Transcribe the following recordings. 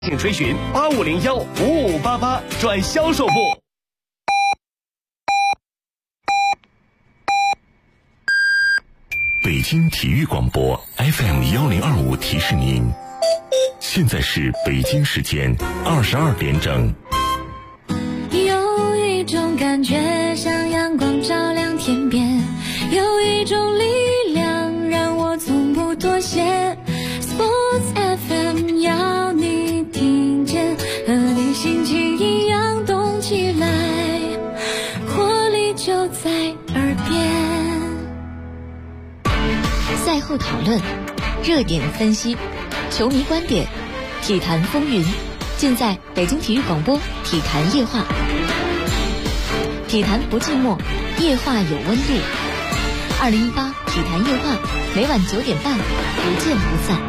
请垂询8501-5588转销售部。 北京体育广播 FM1025提示您，现在是北京时间22点整。 有一种感觉像阳光照亮天边，有一种力量让我从不妥协。Sports FM 要你听见，和你心情一样动起来，活力就在耳边。 赛后讨论，热点分析，球迷观点，体坛风云，尽在北京体育广播体坛夜话。体坛不寂寞，夜话有温度。2018体坛夜话，每晚9点半，不见不散。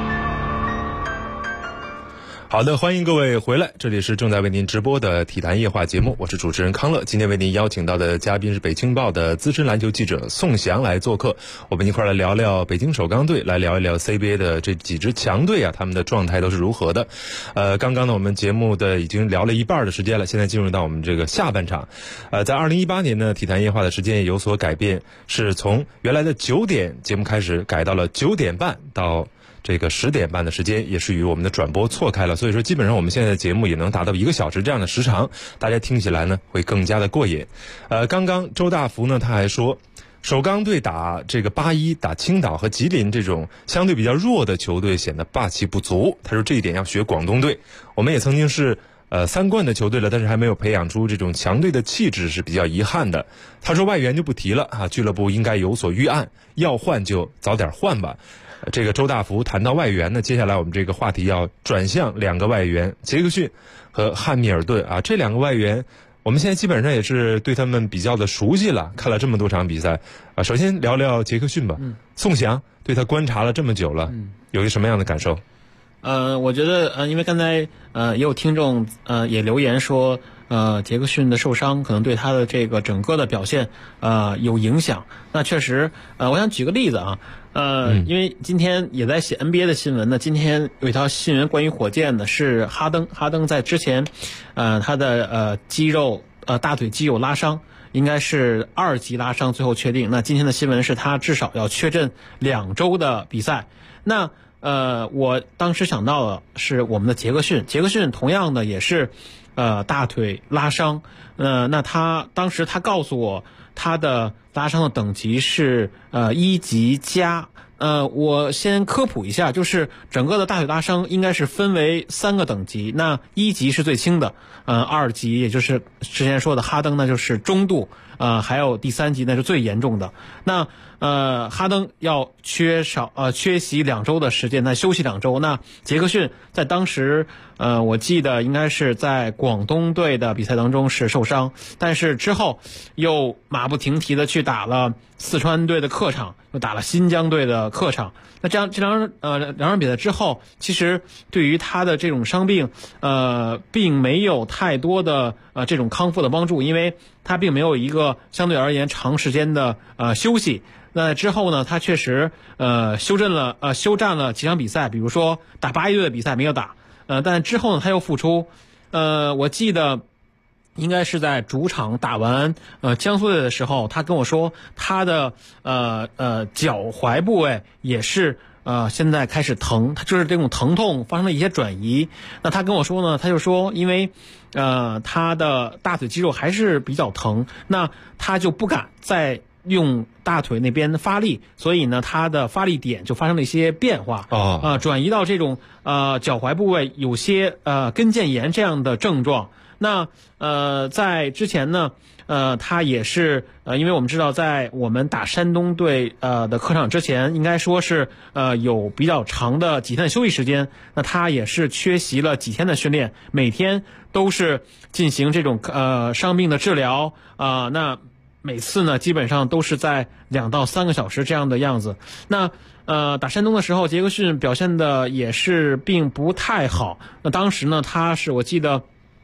好的，欢迎各位回来，这里是正在为您直播的体坛夜话节目，我是主持人康乐。今天为您邀请到的嘉宾是北青报的资深篮球记者宋翔来做客，我们一块来聊聊北京首钢队，来聊一聊 CBA 的这几支强队啊，他们的状态都是如何的。刚刚呢，我们节目的已经聊了一半的时间了，现在进入到我们这个下半场。在2018年呢，体坛夜话的时间也有所改变，是从原来的9点节目开始改到了9点半到这个10点半的时间，也是与我们的转播错开了，所以说基本上我们现在的节目也能达到1个小时这样的时长，大家听起来呢会更加的过瘾。刚刚周大福呢他还说，首钢队打这个81打青岛和吉林这种相对比较弱的球队显得霸气不足，他说这一点要学广东队，我们也曾经是3冠的球队了，但是还没有培养出这种强队的气质，是比较遗憾的。他说外援就不提了啊，俱乐部应该有所预案，要换就早点换吧。这个周大福谈到外援呢，接下来我们这个话题要转向2个外援，杰克逊和汉密尔顿啊，这2个外援我们现在基本上也是对他们比较的熟悉了，看了这么多场比赛啊。首先聊聊杰克逊吧，宋翔对他观察了这么久了，有一个什么样的感受？ 我觉得因为刚才也有听众也留言说杰克逊的受伤可能对他的这个整个的表现有影响。那确实我想举个例子啊，因为今天也在写 NBA 的新闻呢，今天有一条新闻关于火箭的，是哈登在之前他的肌肉大腿肌肉拉伤，应该是2级拉伤，最后确定。那今天的新闻是他至少要缺阵2周的比赛。那我当时想到的是我们的杰克逊同样的也是大腿拉伤。那他当时他告诉我他的拉伤的等级是1级加。我先科普一下，就是整个的大腿拉伤应该是分为3个等级，那1级是最轻的，2级也就是之前说的哈登那就是中度，还有第3级那是最严重的。那哈登要缺席2周的时间，那休息2周。那杰克逊在当时我记得应该是在广东队的比赛当中是受伤，但是之后又马不停蹄的去打了四川队的客场，又打了新疆队的客场。那这两场比赛之后，其实对于他的这种伤病并没有太多的这种康复的帮助，因为他并没有一个相对而言长时间的休息。那之后呢，他确实休战了几场比赛，比如说打81队的比赛没有打，但之后呢他又复出。我记得应该是在主场打完江苏队的时候，他跟我说他的脚踝部位也是现在开始疼，他就是这种疼痛发生了一些转移。那他跟我说呢，他就说因为他的大腿肌肉还是比较疼，那他就不敢再用大腿那边发力，所以呢他的发力点就发生了一些变化，转移到这种脚踝部位有些跟腱炎这样的症状。那在之前呢他也是因为我们知道在我们打山东队的客场之前，应该说是有比较长的几天的休息时间，那他也是缺席了几天的训练，每天都是进行这种伤病的治疗那每次呢基本上都是在2到3个小时这样的样子。那打山东的时候，杰克逊表现的也是并不太好。那当时呢我记得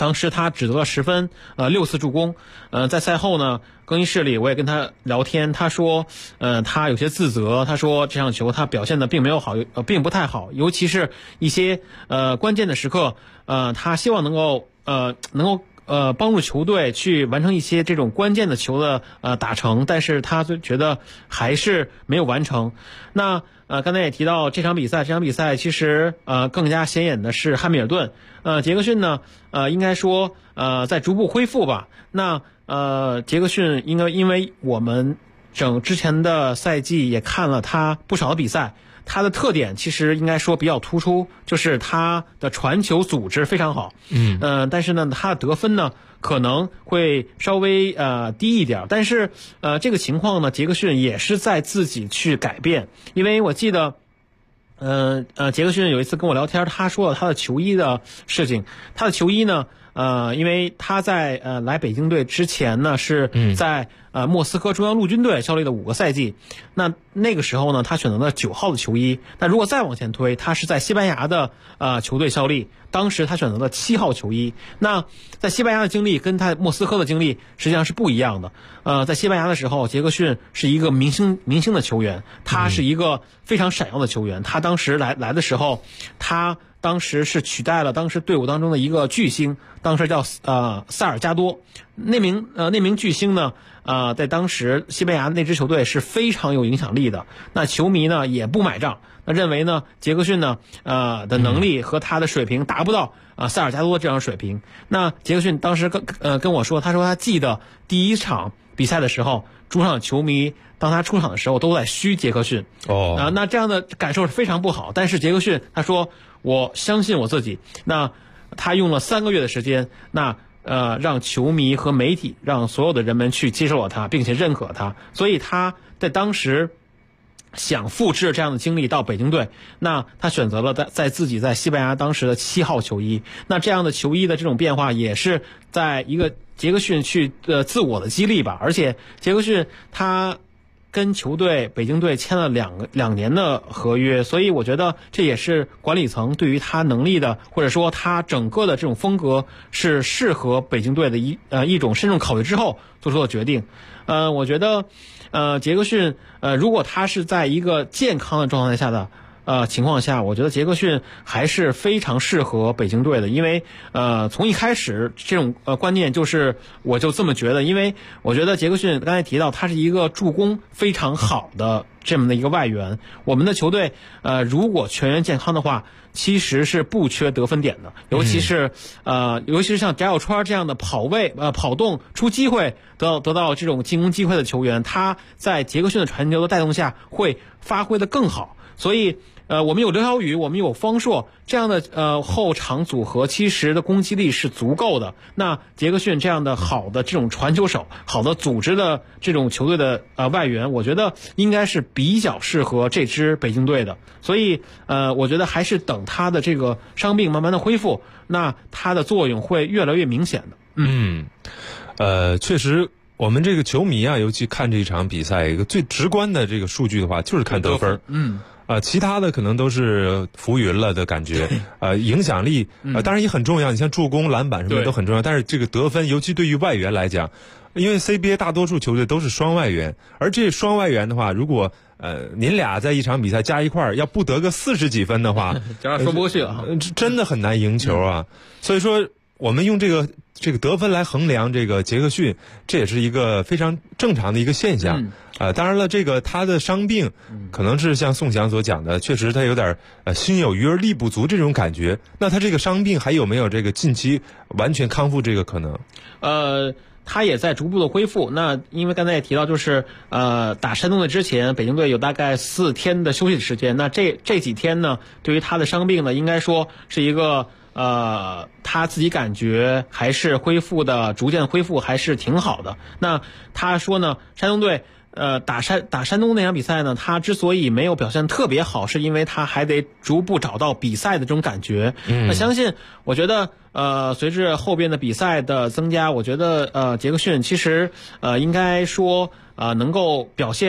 当时他只得了10分，6次助攻。在赛后呢，更衣室里我也跟他聊天，他说，他有些自责，他说这场球他表现的并没有好，并不太好，尤其是一些关键的时刻，他希望能够帮助球队去完成一些这种关键的球的打成，但是他就觉得还是没有完成。那刚才也提到这场比赛其实更加显眼的是汉密尔顿。杰克逊呢应该说在逐步恢复吧。那杰克逊因为我们之前的赛季也看了他不少的比赛，他的特点其实应该说比较突出，就是他的传球组织非常好。但是呢，他的得分呢可能会稍微低一点，但是这个情况呢，杰克逊也是在自己去改变。因为我记得杰克逊有一次跟我聊天，他说了他的球衣的事情。他的球衣呢因为他在来北京队之前呢是在莫斯科中央陆军队效力了5个赛季。那个时候呢，他选择了9号的球衣。那如果再往前推，他是在西班牙的球队效力，当时他选择了7号球衣。那在西班牙的经历跟他莫斯科的经历实际上是不一样的。在西班牙的时候，杰克逊是一个明星的球员，他是一个非常闪耀的球员。他当时来的时候，他当时是取代了当时队伍当中的一个巨星，当时叫萨尔加多。那名巨星呢在当时西班牙那支球队是非常有影响力的。那球迷呢也不买账，那认为呢杰克逊呢的能力和他的水平达不到萨尔加多这样的水平。那杰克逊当时跟我说，他说他记得第一场比赛的时候，主场球迷当他出场的时候都在嘘杰克逊。那这样的感受是非常不好。但是杰克逊他说，我相信我自己。那他用了3个月的时间，让球迷和媒体，让所有的人们去接受了他，并且认可他。所以他在当时想复制这样的经历到北京队，那他选择了在自己在西班牙当时的7号球衣。那这样的球衣的这种变化，也是在一个杰克逊去自我的激励吧。而且杰克逊他跟球队北京队签了2年的合约，所以我觉得这也是管理层对于他能力的，或者说他整个的这种风格是适合北京队的一种慎重考虑之后做出的决定。我觉得杰克逊如果他是在一个健康的状态下的情况下，我觉得杰克逊还是非常适合北京队的。因为从一开始这种观念就是我就这么觉得。因为我觉得杰克逊刚才提到他是一个助攻非常好的这么的一个外援。我们的球队如果全员健康的话，其实是不缺得分点的。尤其是像翟小川这样的跑动出机会得到这种进攻机会的球员，他在杰克逊的传球的带动下会发挥得更好。所以我们有刘晓宇，我们有方硕这样的后场组合，其实的攻击力是足够的。那杰克逊这样的好的这种传球手，好的组织的这种球队的外援，我觉得应该是比较适合这支北京队的。所以我觉得还是等他的这个伤病慢慢的恢复，那他的作用会越来越明显的。 确实我们这个球迷啊，尤其看这场比赛，一个最直观的这个数据的话，就是看得分。其他的可能都是浮云了的感觉。影响力当然也很重要，你像助攻、篮板什么的都很重要。但是这个得分，尤其对于外援来讲，因为 CBA 大多数球队都是双外援，而这双外援的话，如果您俩在一场比赛加一块儿，要不得个40几分的话， 这说不过去了， 真的很难赢球啊。所以说，我们用这个得分来衡量这个杰克逊，这也是一个非常正常的一个现象。当然了，这个他的伤病可能是像宋翔所讲的，确实他有点心有余而力不足这种感觉。那他这个伤病还有没有这个近期完全康复这个可能？ 他也在逐步的恢复。那因为刚才也提到，就是打山东队之前，北京队有大概4天的休息时间。那这几天呢，对于他的伤病呢，应该说是一个他自己感觉还是逐渐恢复还是挺好的。那他说呢，山东队打山东那场比赛呢，他之所以没有表现特别好，是因为他还得逐步找到比赛的这种感觉。那相信，我觉得随着后边的比赛的增加，我觉得杰克逊其实应该说能够表现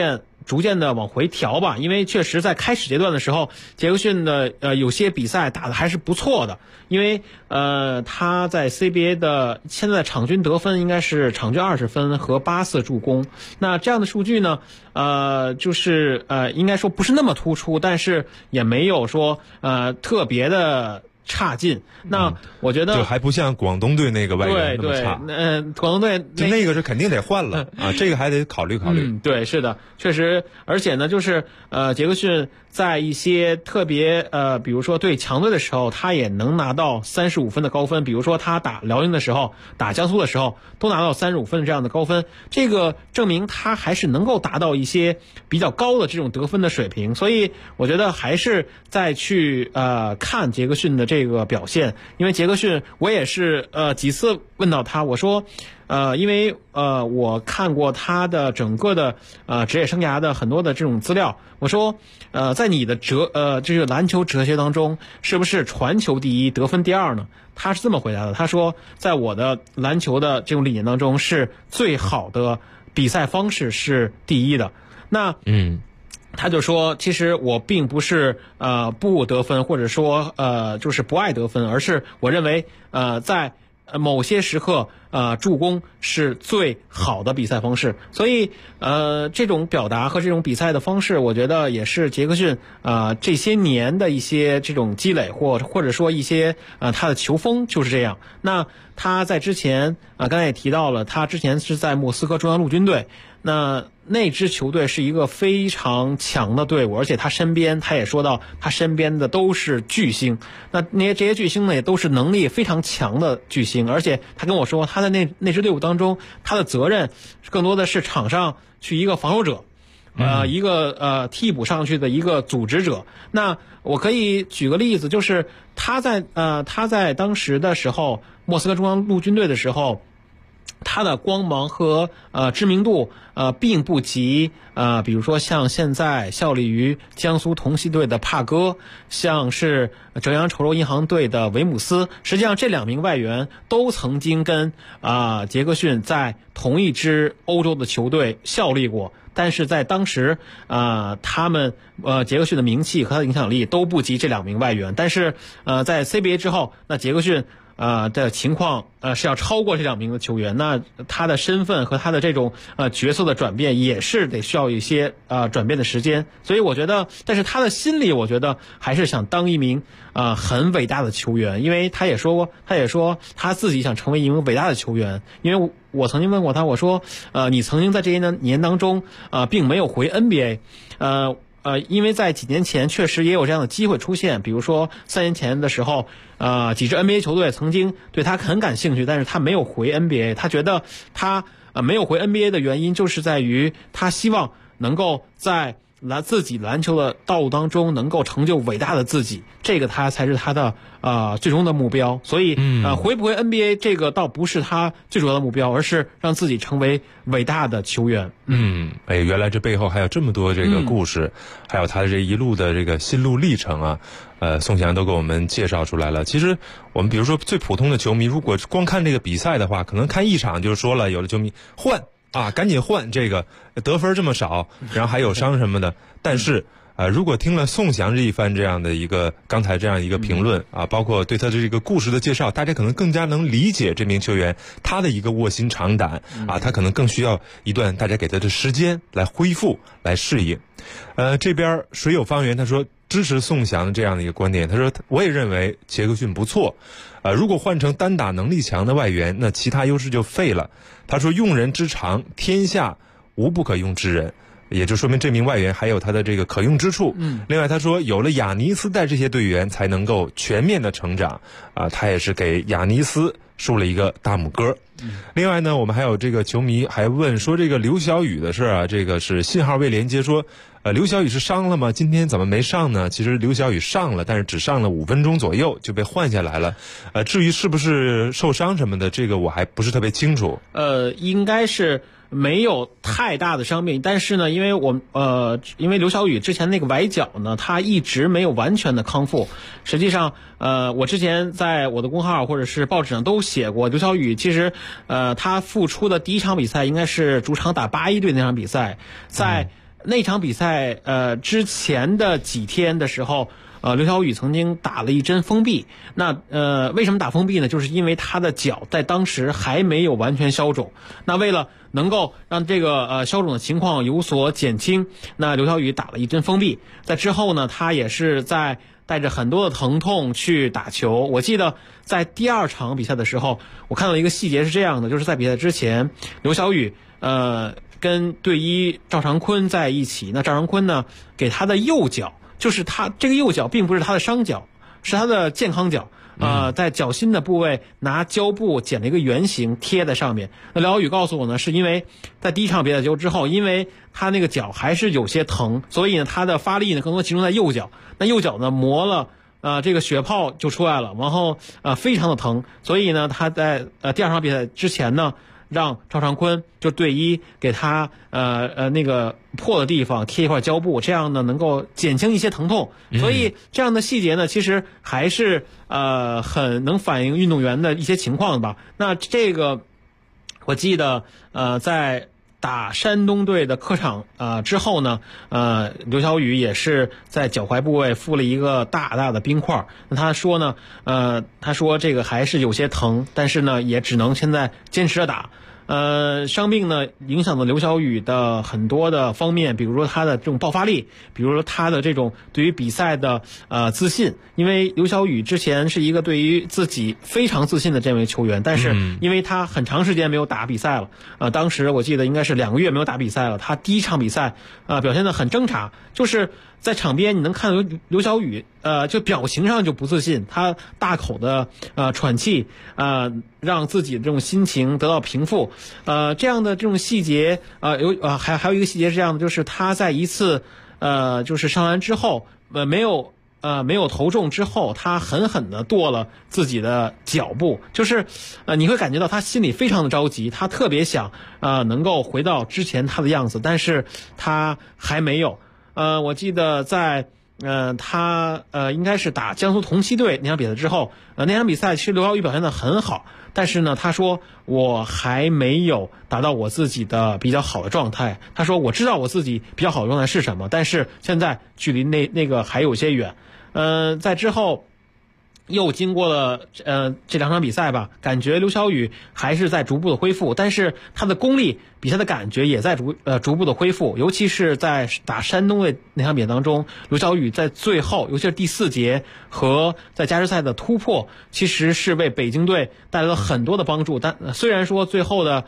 逐渐的往回调吧，因为确实在开始阶段的时候，杰克逊的有些比赛打得还是不错的，因为他在 CBA 的现在的场均得分应该是场均20分和8次助攻，那这样的数据呢，就是应该说不是那么突出，但是也没有说特别的差劲。那我觉得就还不像广东队那个外援那么差。 广东队那个是肯定得换了啊，这个还得考虑考虑。 对，是的，确实，而且呢，就是杰克逊在一些特别比如说对强队的时候，他也能拿到35分的高分，比如说他打辽宁的时候，打江苏的时候，都拿到35分的这样的高分，这个证明他还是能够达到一些比较高的这种得分的水平，所以我觉得还是再去看杰克逊的这个表现，因为杰克逊我也是几次问到他，我说因为我看过他的整个的职业生涯的很多的这种资料，我说在你的这个篮球哲学当中，是不是传球第一，得分第二呢？他是这么回答的，他说在我的篮球的这种理念当中，是最好的比赛方式是第一的。那他就说，其实我并不是不得分，或者说就是不爱得分，而是我认为在某些时刻助攻是最好的比赛方式。所以这种表达和这种比赛的方式，我觉得也是杰克逊这些年的一些这种积累，或者说一些他的球风就是这样。那他在之前刚才也提到了，他之前是在莫斯科中央陆军队，那支球队是一个非常强的队伍，而且他也说到，他身边的都是巨星。那这些巨星呢，也都是能力非常强的巨星，而且他跟我说，他在那支队伍当中，他的责任更多的是场上去一个防守者，一个替补上去的一个组织者。那我可以举个例子，就是他在当时的时候，莫斯科中央陆军队的时候，他的光芒和知名度并不及比如说像现在效力于江苏同曦队的帕戈，像是浙江稠州银行队的维姆斯。实际上这2名外援都曾经跟杰克逊在同一支欧洲的球队效力过，但是在当时他们杰克逊的名气和他的影响力都不及这2名外援。但是在 CBA 之后，那杰克逊的情况是要超过这2名的球员，那他的身份和他的这种角色的转变也是得需要一些转变的时间。所以我觉得，但是他的心里我觉得还是想当一名很伟大的球员，因为他也说他自己想成为一名伟大的球员。因为我曾经问过他，我说你曾经在这些年当中并没有回 NBA，因为在几年前确实也有这样的机会出现，比如说3年前的时候，几支 NBA 球队曾经对他很感兴趣，但是他没有回 NBA。他觉得他没有回 NBA 的原因就是在于他希望能够在自己篮球的道路当中能够成就伟大的自己，这个他才是他的最终的目标。所以回不回 NBA 这个倒不是他最主要的目标，而是让自己成为伟大的球员。 原来这背后还有这么多这个故事，还有他的这一路的这个心路历程啊。宋翔都给我们介绍出来了。其实我们比如说最普通的球迷，如果光看这个比赛的话，可能看一场就说了，有的球迷换赶紧换，这个得分这么少，然后还有伤什么的。但是如果听了宋翔这一番这样的一个刚才这样一个评论包括对他的这个故事的介绍，大家可能更加能理解这名球员他的一个卧薪尝胆他可能更需要一段大家给他的时间来恢复来适应。这边水有方圆他说支持宋翔这样的一个观点，他说我也认为杰克逊不错，如果换成单打能力强的外援，那其他优势就废了。他说用人之长，天下无不可用之人，也就说明这名外援还有他的这个可用之处。另外他说有了亚尼斯带这些队员才能够全面的成长他也是给亚尼斯竖了一个大拇哥。另外呢，我们还有这个球迷还问说这个刘晓宇的事这个是信号未连接，说刘晓宇是伤了吗？今天怎么没上呢？其实刘晓宇上了，但是只上了5分钟左右就被换下来了。至于是不是受伤什么的，这个我还不是特别清楚。 应该是没有太大的伤病，但是呢，因为刘晓宇之前那个崴脚呢，他一直没有完全的康复。实际上，我之前在我的公号或者是报纸上都写过，刘晓宇其实他复出的第一场比赛应该是主场打81队那场比赛，在那场比赛之前的几天的时候，刘晓宇曾经打了一针封闭。那为什么打封闭呢？就是因为他的脚在当时还没有完全消肿。那为了能够让这个消肿的情况有所减轻，那刘晓宇打了一针封闭。在之后呢，他也是在带着很多的疼痛去打球。我记得在第2场比赛的时候，我看到一个细节是这样的，就是在比赛之前，刘晓宇跟队医赵长坤在一起。那赵长坤呢，给他的右脚，就是他这个右脚并不是他的伤脚，是他的健康脚。在脚心的部位拿胶布剪了一个圆形贴在上面。那刘晓宇告诉我呢，是因为在第1场比赛球之后，因为他那个脚还是有些疼，所以呢他的发力呢更多集中在右脚。那右脚呢磨了这个血泡就出来了，然后非常的疼。所以呢他在第2场比赛之前呢，让赵长坤就队医给他那个破的地方贴一块胶布，这样呢能够减轻一些疼痛。所以这样的细节呢，其实还是很能反映运动员的一些情况吧。那这个我记得在打山东队的客场之后呢，刘晓宇也是在脚踝部位敷了一个大大的冰块。那他说呢，他说这个还是有些疼，但是呢也只能现在坚持着打。伤病呢影响了刘晓宇的很多的方面，比如说他的这种爆发力，比如说他的这种对于比赛的自信。因为刘晓宇之前是一个对于自己非常自信的这位球员，但是因为他很长时间没有打比赛了，当时我记得应该是2个月没有打比赛了。他第1场比赛表现得很挣扎，就是在场边你能看到刘晓宇就表情上就不自信，他大口的喘气，让自己的这种心情得到平复。这样的这种细节还有一个细节是这样的，就是他在一次就是上篮之后没有投中之后，他狠狠地跺了自己的脚部，就是你会感觉到他心里非常的着急，他特别想能够回到之前他的样子，但是他还没有。我记得在他应该是打江苏同曦队那场比赛之后，那场比赛其实刘晓宇表现得很好，但是呢他说我还没有达到我自己的比较好的状态。他说我知道我自己比较好的状态是什么，但是现在距离那个还有些远。在之后又经过了这2场比赛吧，感觉刘晓宇还是在逐步的恢复，但是他的功力比赛的感觉也在逐步的恢复。尤其是在打山东队那场比赛当中，刘晓宇在最后尤其是第4节和在加时赛的突破，其实是为北京队带来了很多的帮助。但虽然说最后的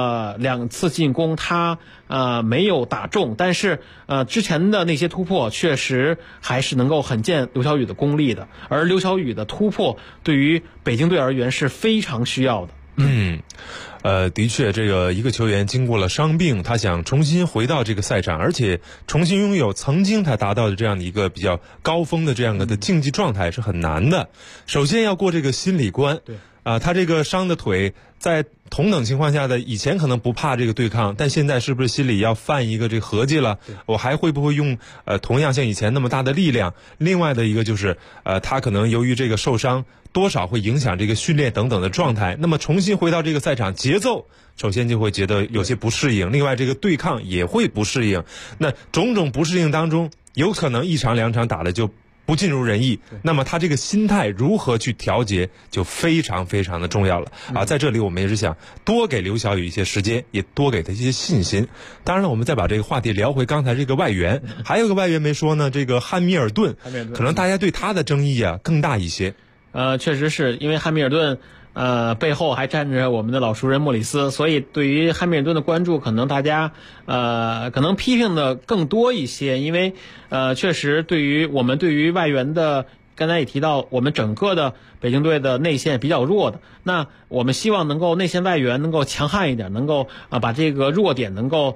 2次进攻他没有打中，但是之前的那些突破确实还是能够很见刘晓宇的功力的。而刘晓宇的突破对于北京队而言是非常需要的。 的确，这个一个球员经过了伤病，他想重新回到这个赛场，而且重新拥有曾经他达到的这样的一个比较高峰的这样的竞技状态是很难的。首先要过这个心理关。 对。 他这个伤的腿在同等情况下的以前可能不怕这个对抗，但现在是不是心里要犯一个这个合计了？我还会不会用同样像以前那么大的力量？另外的一个就是他可能由于这个受伤多少会影响这个训练等等的状态，那么重新回到这个赛场节奏首先就会觉得有些不适应，另外这个对抗也会不适应。那种种不适应当中，有可能1场2场打的就不尽如人意，那么他这个心态如何去调节就非常非常的重要了在这里我们也是想多给刘晓宇一些时间，也多给他一些信心。当然了，我们再把这个话题聊回刚才这个外援，还有个外援没说呢，这个汉密尔顿，可能大家对他的争议更大一些。 确实是因为汉密尔顿背后还站着我们的老熟人莫里斯，所以对于汉密尔顿的关注可能大家可能批评的更多一些。因为确实对于外援的，刚才也提到我们整个的北京队的内线比较弱的，那我们希望能够内线外援能够强悍一点，能够把这个弱点能够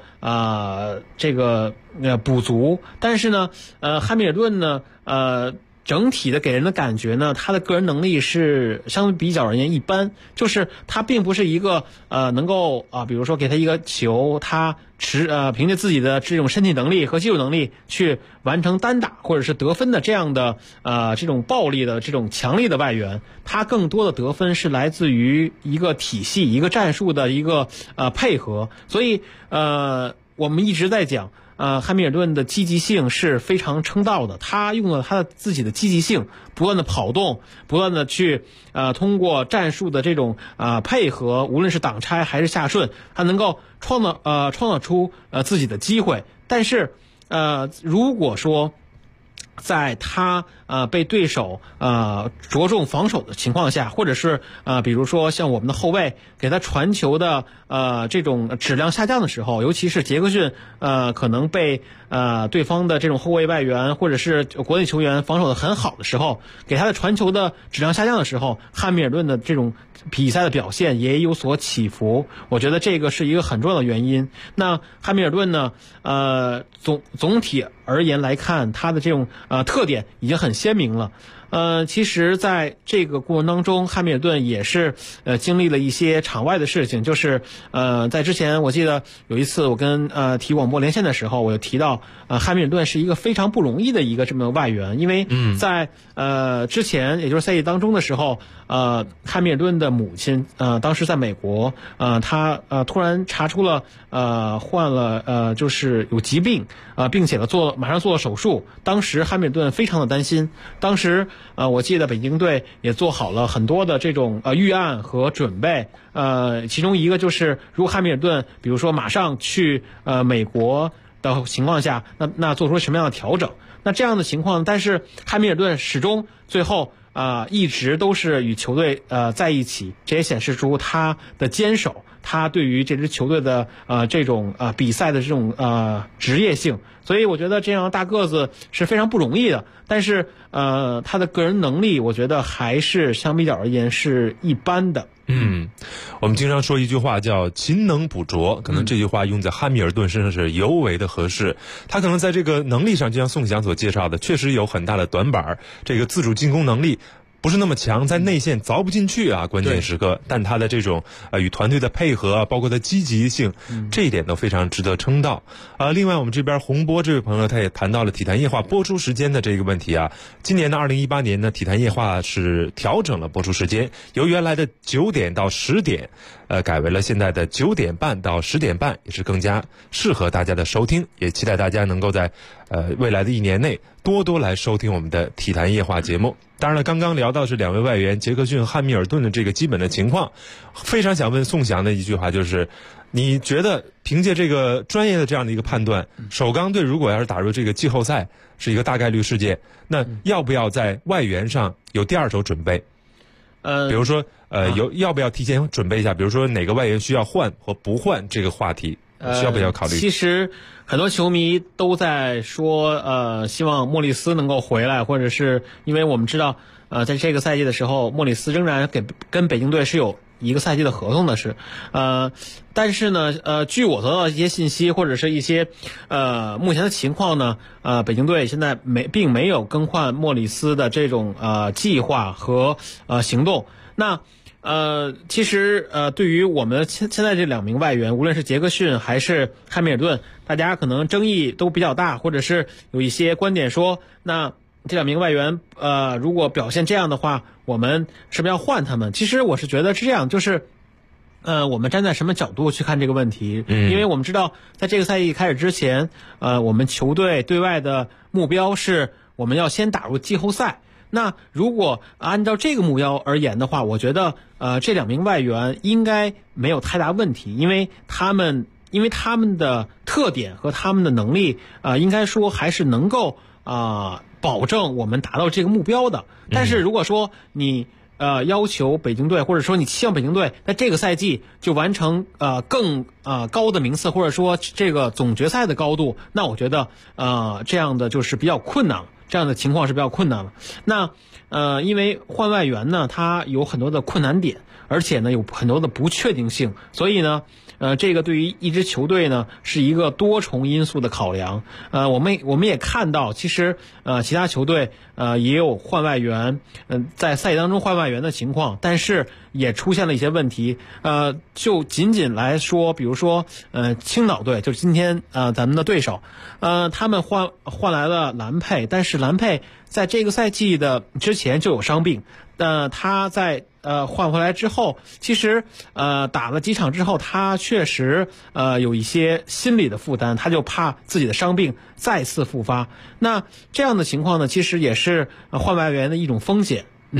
补足。但是呢汉密尔顿呢整体的给人的感觉呢，他的个人能力是相对比较而言一般，就是他并不是一个能够比如说给他一个球，他凭借自己的这种身体能力和技术能力去完成单打或者是得分的这样的这种暴力的这种强力的外援。他更多的得分是来自于一个体系一个战术的一个配合。所以我们一直在讲汉密尔顿的积极性是非常称道的，他用了他的自己的积极性，不断的跑动，不断的去通过战术的这种配合，无论是挡拆还是下顺，他能够创造出自己的机会。但是如果说在他被对手着重防守的情况下，或者是比如说像我们的后卫给他传球的这种质量下降的时候，尤其是杰克逊可能被对方的这种后卫外援或者是国内球员防守的很好的时候，给他的传球的质量下降的时候，汉密尔顿的这种比赛的表现也有所起伏，我觉得这个是一个很重要的原因。那汉密尔顿呢总体而言来看，他的这种特点已经很鲜明了。其实在这个过程当中，汉密尔顿也是经历了一些场外的事情，就是在之前我记得有一次我跟体育广播连线的时候，我有提到汉密尔顿是一个非常不容易的一个这么外援，因为在之前也就是赛季当中的时候，汉密尔顿的母亲当时在美国，他突然查出了患了就是有疾病并且马上做了手术，当时汉密尔顿非常的担心，当时我记得北京队也做好了很多的这种预案和准备，其中一个就是如果汉密尔顿比如说马上去美国的情况下，那做出什么样的调整？那这样的情况，但是汉密尔顿始终最后一直都是与球队在一起，这也显示出他的坚守，他对于这支球队的这种比赛的这种职业性，所以我觉得这样大个子是非常不容易的。但是他的个人能力，我觉得还是相比较而言是一般的。 我们经常说一句话叫勤能补拙，可能这句话用在汉密尔顿身上是尤为的合适。他可能在这个能力上，就像宋翔所介绍的，确实有很大的短板，这个自主进攻能力不是那么强，在内线凿不进去关键时刻，但他的这种与团队的配合，包括他积极性，这一点都非常值得称道。另外我们这边洪波这位朋友他也谈到了体坛夜话播出时间的这个问题今年的2018年呢，体坛夜话是调整了播出时间，由原来的9点到10点改为了现在的9点半到10点半，也是更加适合大家的收听，也期待大家能够在未来的1年内多多来收听我们的体坛夜话节目。当然了，刚刚聊到是2位外援杰克逊、汉密尔顿的这个基本的情况，非常想问宋翔的一句话，就是你觉得凭借这个专业的这样的一个判断，首钢队如果要是打入这个季后赛是一个大概率事件，那要不要在外援上有第二手准备？比如说要不要提前准备一下，比如说哪个外援需要换或不换这个话题，需要不要考虑？ 其实很多球迷都在说希望莫里斯能够回来，或者是因为我们知道在这个赛季的时候，莫里斯仍然跟北京队是有一个赛季的合同的是，但是呢据我得到的一些信息或者是一些目前的情况呢，北京队现在并没有更换莫里斯的这种计划和行动。那其实对于我们现在这2名外援，无论是杰克逊还是汉密尔顿，大家可能争议都比较大，或者是有一些观点说，那这2名外援如果表现这样的话，我们是不是要换他们？其实我是觉得是这样，就是我们站在什么角度去看这个问题？因为我们知道在这个赛季开始之前，我们球队对外的目标是我们要先打入季后赛。那如果按照这个目标而言的话，我觉得这2名外援应该没有太大问题，因为他们的特点和他们的能力应该说还是能够保证我们达到这个目标的。但是如果说你要求北京队，或者说你期望北京队在这个赛季就完成更高的名次，或者说这个总决赛的高度，那我觉得这样的就是比较困难了。这样的情况是比较困难了。那因为换外援呢，它有很多的困难点，而且呢有很多的不确定性，所以呢这个对于一支球队呢是一个多重因素的考量。我们也看到，其实其他球队也有换外援，在赛季当中换外援的情况，但是也出现了一些问题。就仅仅来说，比如说青岛队，就是今天咱们的对手，他们换来了兰佩，但是史兰佩在这个赛季的之前就有伤病，他在换回来之后，其实打了几场之后，他确实有一些心理的负担，他就怕自己的伤病再次复发。那这样的情况呢，其实也是换外援的一种风险。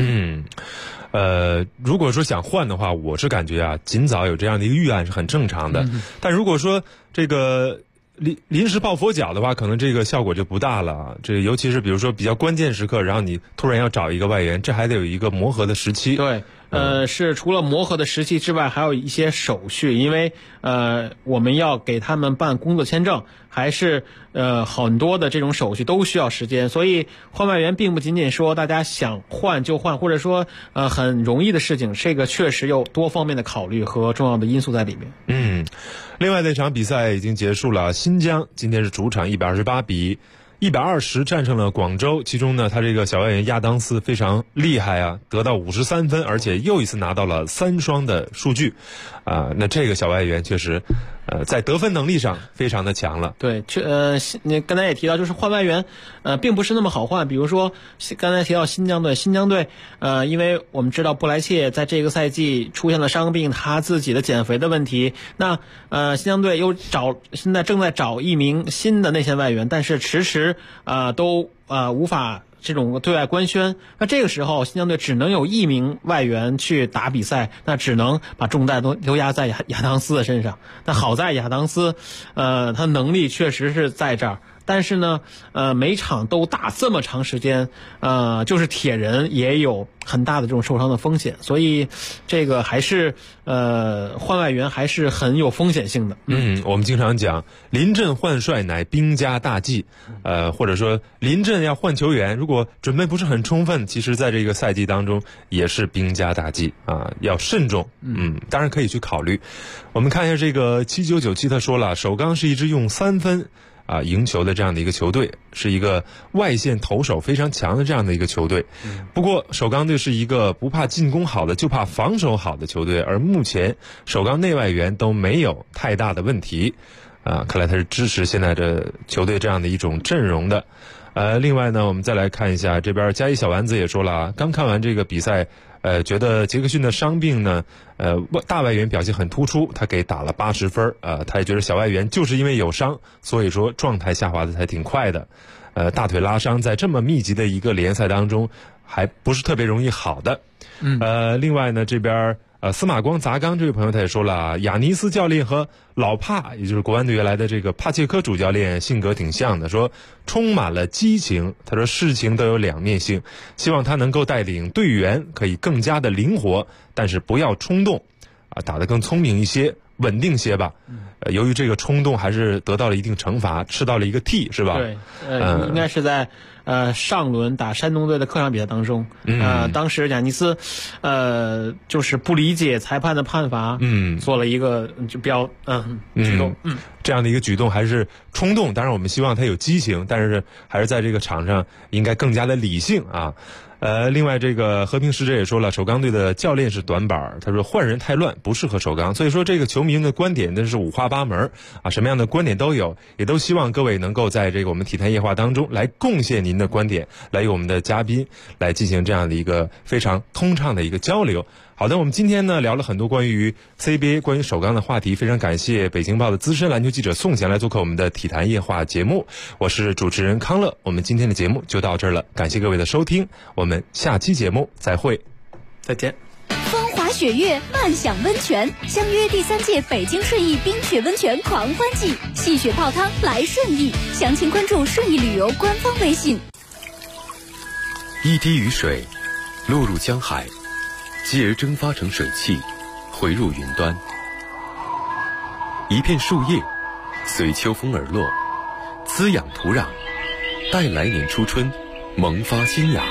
如果说想换的话，我是感觉啊，尽早有这样的一个预案是很正常的。但如果说这个临时抱佛脚的话，可能这个效果就不大了。这尤其是比如说比较关键时刻，然后你突然要找一个外援，这还得有一个磨合的时期。 对。是除了磨合的时期之外，还有一些手续，因为我们要给他们办工作签证，还是很多的这种手续都需要时间，所以换外援并不仅仅说大家想换就换，或者说很容易的事情，这个确实有多方面的考虑和重要的因素在里面。 另外那场比赛已经结束了，新疆今天是主场128比120战胜了广州，其中呢他这个小外援亚当斯非常厉害啊，得到53分，而且又一次拿到了3双的数据那这个小外援确实在得分能力上非常的强了。 对，你刚才也提到，就是换外援并不是那么好换。比如说刚才提到新疆队因为我们知道布莱切在这个赛季出现了伤病，他自己的减肥的问题，那新疆队又现在正在找一名新的内线外援，但是迟迟都无法这种对外官宣。那这个时候新疆队只能有一名外援去打比赛，那只能把重担都压在亚当斯的身上。那好在亚当斯他能力确实是在这儿，但是呢每场都打这么长时间，就是铁人也有很大的这种受伤的风险，所以这个还是换外援还是很有风险性的。 我们经常讲临阵换帅乃兵家大忌，或者说临阵要换球员，如果准备不是很充分，其实在这个赛季当中也是兵家大忌要慎重。当然可以去考虑。我们看一下这个7997，他说了，首钢是一支用3分赢球的这样的一个球队，是一个外线投手非常强的这样的一个球队。不过首钢队是一个不怕进攻好的就怕防守好的球队，而目前首钢内外援都没有太大的问题看来他是支持现在的球队这样的一种阵容的。另外呢，我们再来看一下这边加一小丸子也说了刚看完这个比赛觉得杰克逊的伤病呢大外援表现很突出，他给打了80分他也觉得小外援就是因为有伤，所以说状态下滑的才挺快的。大腿拉伤在这么密集的一个联赛当中还不是特别容易好的。另外呢，这边司马光砸缸这位朋友他也说了，亚尼斯教练和老帕，也就是国安队原来的这个帕切科主教练性格挺像的，说充满了激情。他说事情都有两面性，希望他能够带领队员可以更加的灵活，但是不要冲动打得更聪明一些，稳定些吧。由于这个冲动还是得到了一定惩罚，吃到了一个 T 是吧？ 对，应该是在上轮打山东队的客场比赛当中，当时亚尼斯就是不理解裁判的判罚，做了一个就比较举动， 这样的一个举动还是冲动，当然我们希望他有激情，但是还是在这个场上应该更加的理性另外这个和平使者也说了，首钢队的教练是短板，他说换人太乱，不适合首钢。所以说这个球迷的观点真是五花八门什么样的观点都有，也都希望各位能够在这个我们体坛夜话当中来贡献您的观点，来与我们的嘉宾来进行这样的一个非常通畅的一个交流。好的，我们今天呢聊了很多关于 CBA 关于首钢的话题，非常感谢北京报的资深篮球记者宋翔来做客我们的体坛夜话节目，我是主持人康乐，我们今天的节目就到这儿了，感谢各位的收听，我们下期节目再会， 再见。 风华雪月，漫享温泉，相约第3届北京顺义冰雪温泉狂欢季，戏雪泡汤来顺义，详情关注顺义旅游官方微信。 一滴雨水落入江海，继而蒸发成水汽，回入云端。一片树叶随秋风而落，滋养土壤，待来年初春萌发新芽。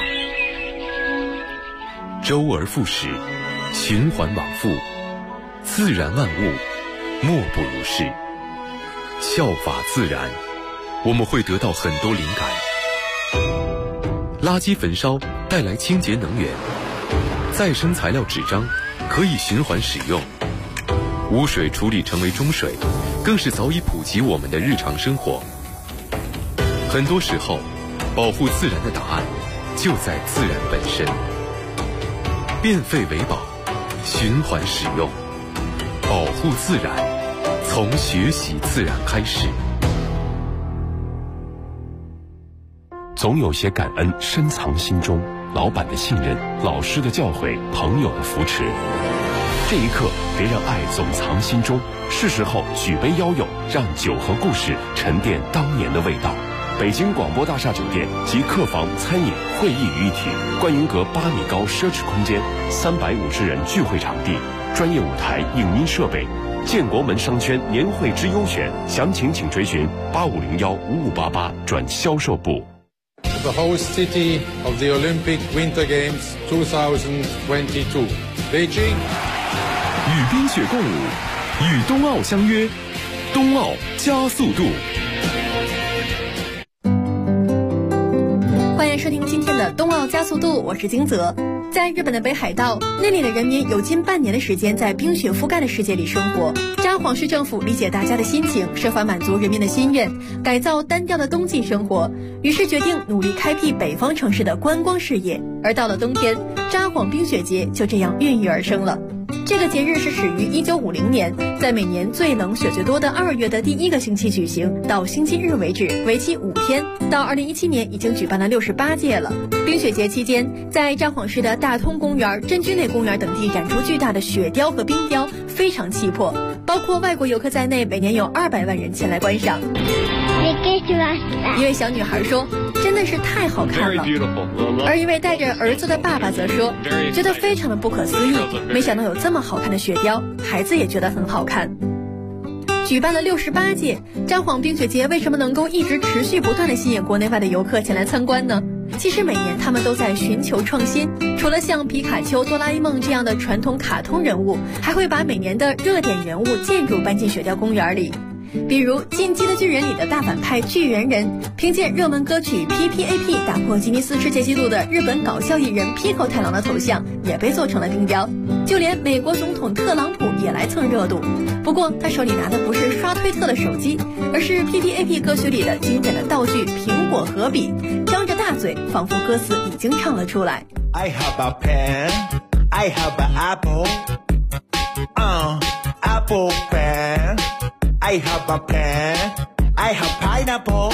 周而复始，循环往复，自然万物莫不如是。效法自然，我们会得到很多灵感。垃圾焚烧带来清洁能源，再生材料纸张可以循环使用，污水处理成为中水，更是早已普及我们的日常生活。很多时候， 保护自然的答案就在自然本身。变废为宝，循环使用，保护自然，从学习自然开始。 总有些感恩深藏心中，老板的信任，老师的教诲，朋友的扶持。这一刻，别让爱总藏心中，是时候举杯邀友，让酒和故事沉淀当年的味道。北京广播大厦酒店集客房、餐饮、会议于一体，观云阁8米高奢侈空间，350人聚会场地，专业舞台、影音设备。建国门商圈年会之优选，详情请追询85015588转销售部。 The host city of the Olympic Winter Games 2022, Beijing. 与冰雪共舞，与冬奥相约，冬奥加速度。 欢迎收听今天的冬奥加速度，我是金泽。在日本的北海道，那里的人民有近半年的时间在冰雪覆盖的世界里生活。札幌市政府理解大家的心情，设法满足人民的心愿，改造单调的冬季生活，于是决定努力开辟北方城市的观光事业。而到了冬天，札幌冰雪节就这样孕育而生了。这个节日是始于1950年，在每年最冷雪最多的2月的第1个星期举行，到星期日为止，为期5天。到2017年已经举办了68届了。冰雪节期间，在札幌市的大通公园、真居内公园等地展出巨大的雪雕和冰雕，非常气魄，包括外国游客在内，每年有200万人前来观赏。一位小女孩说，真的是太好看了。而一位带着儿子的爸爸则说，觉得非常的不可思议，没想到有这么好看的雪雕，孩子也觉得很好看。举办了68届，札幌冰雪节为什么能够一直持续不断地吸引国内外的游客前来参观呢？其实每年他们都在寻求创新，除了像皮卡丘、哆啦 A 梦这样的传统卡通人物，还会把每年的热点人物建筑搬进雪雕公园里。比如《进击的巨人》里的大反派巨人人，凭借热门歌曲 PPAP 打破吉尼斯世界纪录的日本搞笑艺人 Pico 太郎的头像也被做成了冰雕，就连美国总统特朗普也来蹭热度。不过他手里拿的不是刷推特的手机，而是 PPAP 歌曲里的经典的道具苹果和笔，张着大嘴，仿佛歌词已经唱了出来。 I have a pen, I have an apple, apple pen.I have a pen, I have pineapple,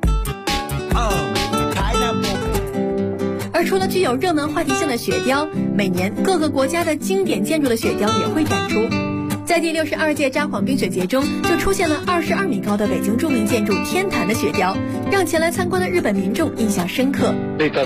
pineapple. 而除了具有热门话题性的雪雕，每年各个国家的经典建筑的雪雕也会展出。在第62届札幌冰雪节中，就出现了22米高的北京著名建筑天坛的雪雕，让前来参观的日本民众印象深刻。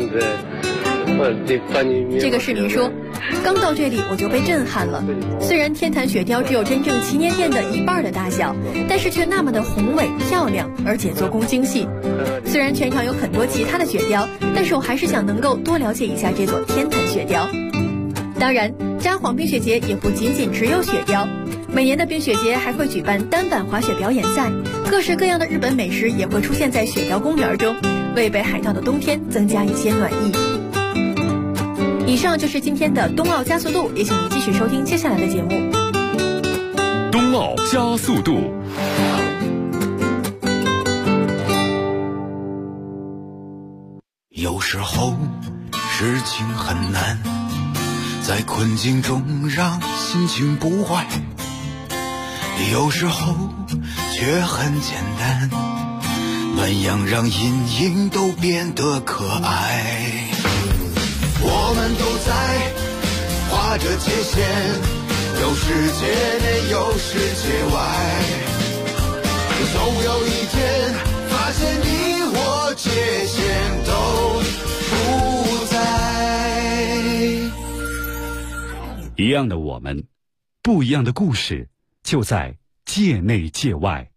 这个市民说，刚到这里我就被震撼了。虽然天坛雪雕只有真正祈年殿的1半的大小，但是却那么的宏伟漂亮，而且做工精细。虽然全场有很多其他的雪雕，但是我还是想能够多了解一下这座天坛雪雕。当然，札幌冰雪节也不仅仅只有雪雕，每年的冰雪节还会举办单板滑雪表演赛，各式各样的日本美食也会出现在雪雕公园中，为北海道的冬天增加一些暖意。以上就是今天的冬奥加速度，也请你继续收听接下来的节目。 冬奥加速度。 有时候事情很难，在困境中让心情不坏，有时候却很简单，暖阳让阴影都变得可爱。我们都在画着界限，有世界内有世界外，总有一天发现你我界限都不在。 一样的我们，不一样的故事，就在界内界外。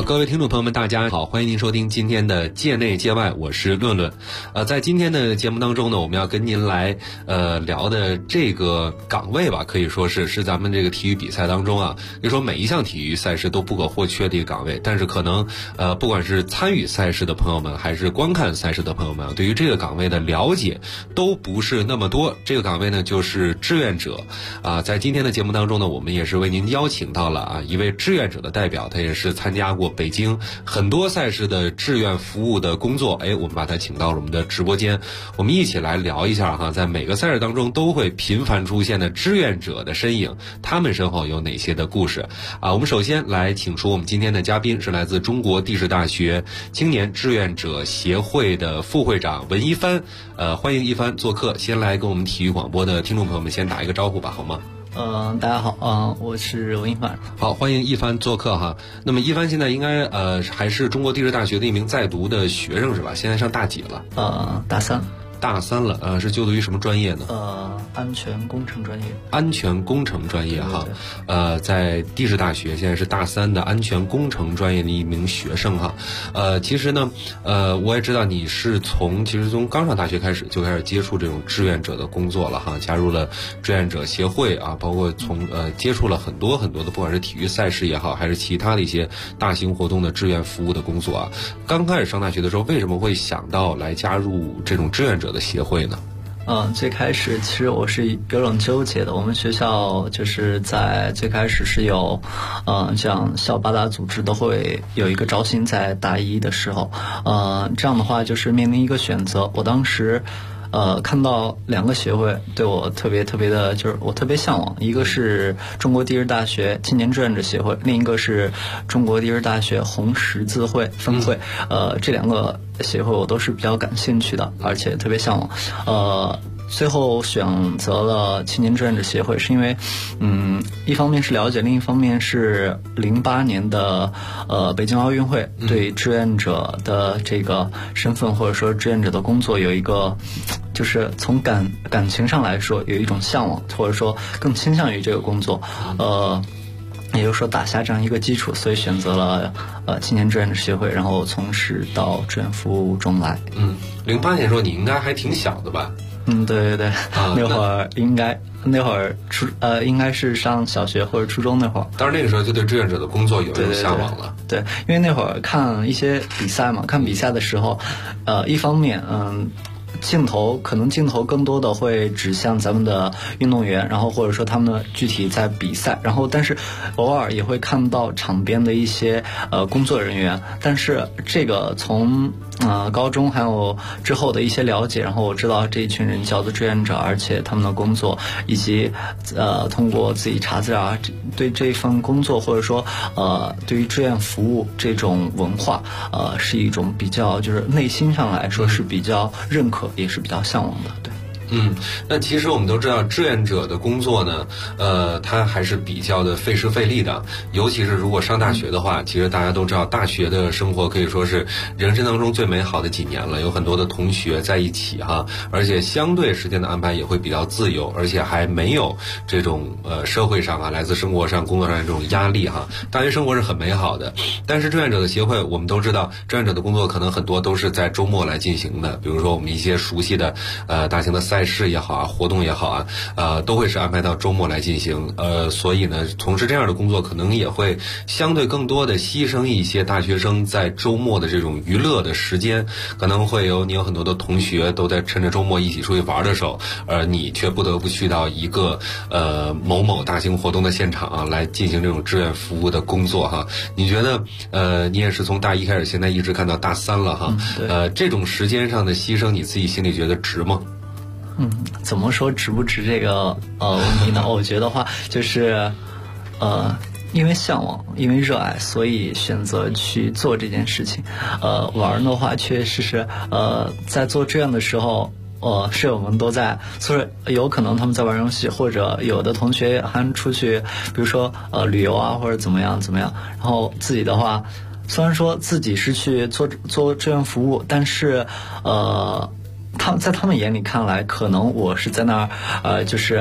各位听众朋友们，大家好，欢迎您收听今天的界内界外，我是论论。在今天的节目当中呢，我们要跟您来聊的这个岗位吧，可以说是咱们这个体育比赛当中啊，可以说每一项体育赛事都不可或缺的一个岗位。但是可能不管是参与赛事的朋友们，还是观看赛事的朋友们，对于这个岗位的了解都不是那么多。这个岗位呢，就是志愿者啊。在今天的节目当中呢，我们也是为您邀请到了一位志愿者的代表，他也是参加过北京很多赛事的志愿服务的工作。我们把他请到了我们的直播间，我们一起来聊一下哈，在每个赛事当中都会频繁出现的志愿者的身影，他们身后有哪些的故事啊？我们首先来请出我们今天的嘉宾，是来自中国地质大学青年志愿者协会的副会长文一帆。欢迎一帆做客，先来跟我们体育广播的听众朋友们先打一个招呼吧，好吗？ 大家好，我是文一帆。 好，欢迎一帆做客哈。那么一帆现在应该还是中国地质大学的一名在读的学生是吧？现在上大几了？ 大三。 大三了，是就读于什么专业呢？ 安全工程专业。 安全工程专业哈，在地质大学现在是大三的安全工程专业的一名学生哈。其实呢，我也知道你是从刚上大学开始就开始接触这种志愿者的工作了哈，加入了志愿者协会啊，包括接触了很多的，不管是体育赛事也好，还是其他的一些大型活动的志愿服务的工作啊。刚开始上大学的时候，为什么会想到来加入这种志愿者的协会呢？ 最开始其实我是有种纠结的。我们学校就是在最开始是有，这样校八大组织都会有一个招新，在大一的时候，这样的话就是面临一个选择。我当时看到两个协会对我特别的，就是我特别向往，一个是中国地质大学青年志愿者协会，另一个是中国地质大学红十字会分会。这两个协会我都是比较感兴趣的，而且特别向往。最后选择了青年志愿者协会，是因为一方面是了解，另一方面是08年的北京奥运会对志愿者的这个身份或者说志愿者的工作有一个，就是从感情上来说有一种向往，或者说更倾向于这个工作。也就是说打下这样一个基础，所以选择了青年志愿者协会，然后从事到志愿服务中来。 08年说你应该还挺小的吧？ 对，那会儿应该是上小学或者初中那会儿。 当然那个时候就对志愿者的工作有一种向往了。 对，因为那会儿看一些比赛嘛，看比赛的时候，一方面镜头更多的会指向咱们的运动员，然后或者说他们的具体在比赛，然后但是偶尔也会看到场边的一些工作人员。但是这个从高中还有之后的一些了解，然后我知道这一群人叫做志愿者，而且他们的工作以及通过自己查资料对这份工作或者说对于志愿服务这种文化是一种比较，就是内心上来说是比较认可，也是比较向往的。对。 那其实我们都知道，志愿者的工作呢，它还是比较的费时费力的。尤其是如果上大学的话，其实大家都知道，大学的生活可以说是人生当中最美好的几年了。有很多的同学在一起哈，而且相对时间的安排也会比较自由，而且还没有这种社会上来自生活上、工作上的这种压力哈。大学生活是很美好的。但是志愿者的协会，我们都知道，志愿者的工作可能很多都是在周末来进行的。比如说我们一些熟悉的大型的赛事也好活动也好都会是安排到周末来进行。所以呢，从事这样的工作可能也会相对更多的牺牲一些大学生在周末的这种娱乐的时间。可能会你有很多的同学都在趁着周末一起出去玩的时候，你却不得不去到一个某某大型活动的现场来进行这种志愿服务的工作哈。你觉得你也是从大一开始，现在一直看到大三了哈。这种时间上的牺牲，你自己心里觉得值吗？ 怎么说值不值这个问题呢？我觉得话就是因为向往，因为热爱，所以选择去做这件事情。玩的话确实是在做这样的时候，室友们都在，所以有可能他们在玩游戏，或者有的同学还出去，比如说旅游或者怎么样。然后自己的话，虽然说自己是去做志愿服务，但是在他们眼里看来，可能我是在那儿就是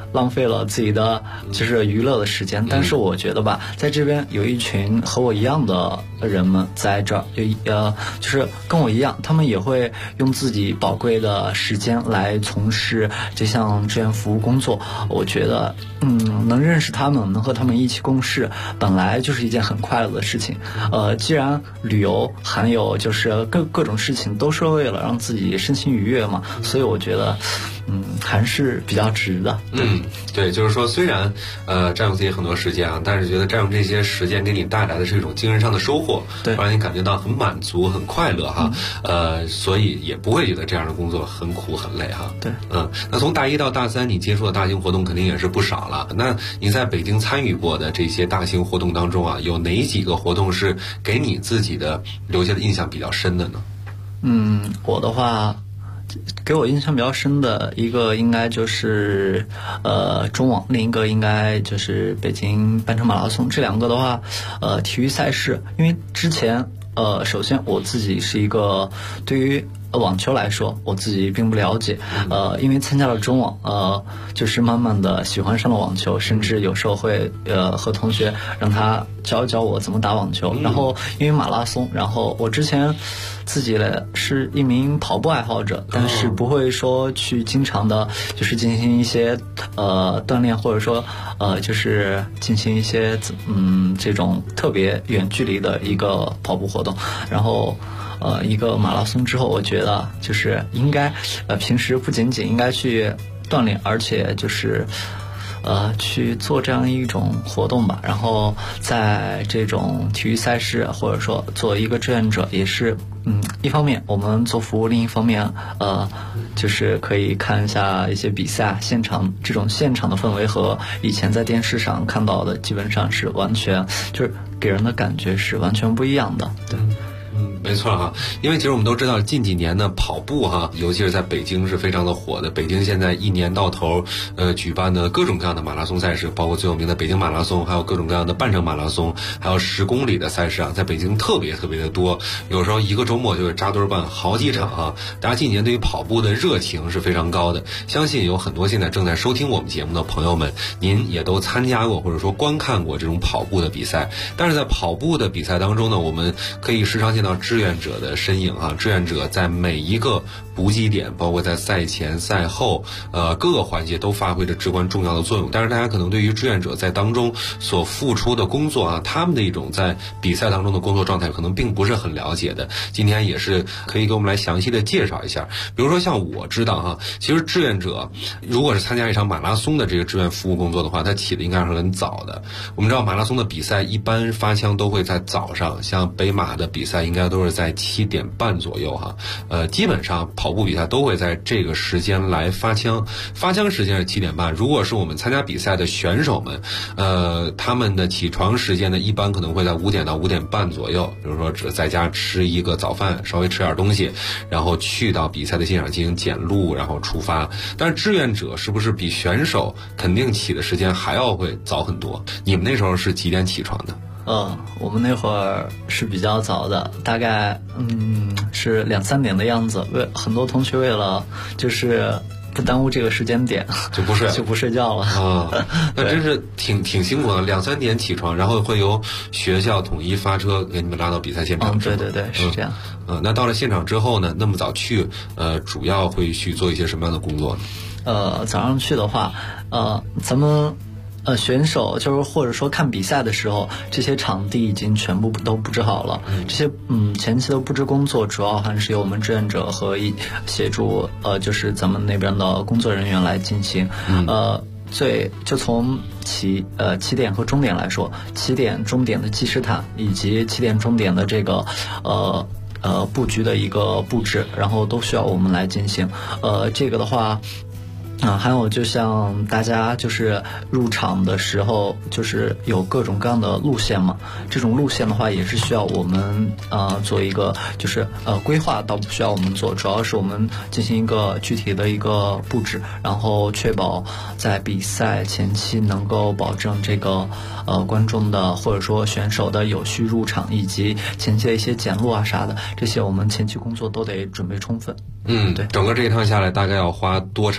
浪费了自己的就是娱乐的时间。但是我觉得吧，在这边有一群和我一样的人们在这儿，就是跟我一样，他们也会用自己宝贵的时间来从事这项志愿服务工作。我觉得能认识他们，能和他们一起共事，本来就是一件很快乐的事情。既然旅游还有就是各种事情都是为了让自己身心愉悦嘛，所以我觉得还是比较值的。 对，就是说虽然占用自己很多时间啊，但是觉得占用这些时间给你带来的是一种精神上的收获， 对， 让你感觉到很满足很快乐哈。所以也不会觉得这样的工作很苦很累哈。 对， 那从大一到大三你接触的大型活动肯定也是不少了，那你在北京参与过的这些大型活动当中啊，有哪几个活动是给你自己的留下的印象比较深的呢？ 我的话给我印象比较深的一个应该就是中网，另一个应该就是北京半程马拉松。这两个的话体育赛事，因为之前首先我自己是一个对于网球来说我自己并不了解，因为参加了中网，就是慢慢的喜欢上了网球，甚至有时候会和同学让他教一教我怎么打网球。然后因为马拉松，然后我之前自己是一名跑步爱好者，但是不会说去经常的就是进行一些锻炼，或者说就是进行一些这种特别远距离的一个跑步活动。然后一个马拉松之后，我觉得就是应该平时不仅仅应该去锻炼，而且就是去做这样一种活动吧。然后在这种体育赛事或者说做一个志愿者，也是一方面我们做服务，另一方面就是可以看一下一些比赛现场，这种现场的氛围和以前在电视上看到的基本上是完全就是给人的感觉是完全不一样的。对。 没错哈，因为其实我们都知道近几年呢跑步哈，尤其是在北京是非常的火的。北京现在一年到头举办的各种各样的马拉松赛事，包括最有名的北京马拉松，还有各种各样的半程马拉松，还有10公里的赛事啊，在北京特别的多，有时候一个周末就会扎堆办好几场啊。大家近年对于跑步的热情是非常高的，相信有很多现在正在收听我们节目的朋友们，您也都参加过或者说观看过这种跑步的比赛。但是在跑步的比赛当中呢，我们可以时常见到志愿者的身影啊，志愿者在每一个补给点，包括在赛前赛后各个环节都发挥着至关重要的作用。但是大家可能对于志愿者在当中所付出的工作啊，他们的一种在比赛当中的工作状态可能并不是很了解的。今天也是可以给我们来详细的介绍一下。比如说像我知道哈，其实志愿者如果是参加一场马拉松的这个志愿服务工作的话，他起的应该是很早的。我们知道马拉松的比赛一般发枪都会在早上，像北马的比赛应该都是在7点半左右哈，基本上跑步比赛都会在这个时间来发枪，发枪时间是7点半。如果是我们参加比赛的选手们，他们的起床时间呢，一般可能会在5点到5点半左右，比如说只在家吃一个早饭，稍微吃点东西，然后去到比赛的现场进行检录，然后出发。但是志愿者是不是比选手肯定起的时间还要会早很多？你们那时候是几点起床的？ 我们那会儿是比较早的，大概是2、3点的样子。很多同学为了就是不耽误这个时间点， 就不睡觉了啊。那真是挺辛苦的，2、3点起床，然后会由学校统一发车给你们拉到比赛现场。 对，是这样。 那到了现场之后呢，那么早去，主要会去做一些什么样的工作呢？ 早上去的话，咱们选手就是或者说看比赛的时候，这些场地已经全部都布置好了。这些前期的布置工作主要还是由我们志愿者和协助就是咱们那边的工作人员来进行。就从起点和终点来说，起点终点的计时塔以及起点终点的这个布局的一个布置，然后都需要我们来进行。这个的话还有就像大家就是入场的时候就是有各种各样的路线嘛，这种路线的话也是需要我们做一个就是规划，倒不需要我们做，主要是我们进行一个具体的一个布置，然后确保在比赛前期能够保证这个观众的或者说选手的有序入场，以及前期的一些检录啊啥的，这些我们前期工作都得准备充分。 对，整个这一趟下来大概要花多长时间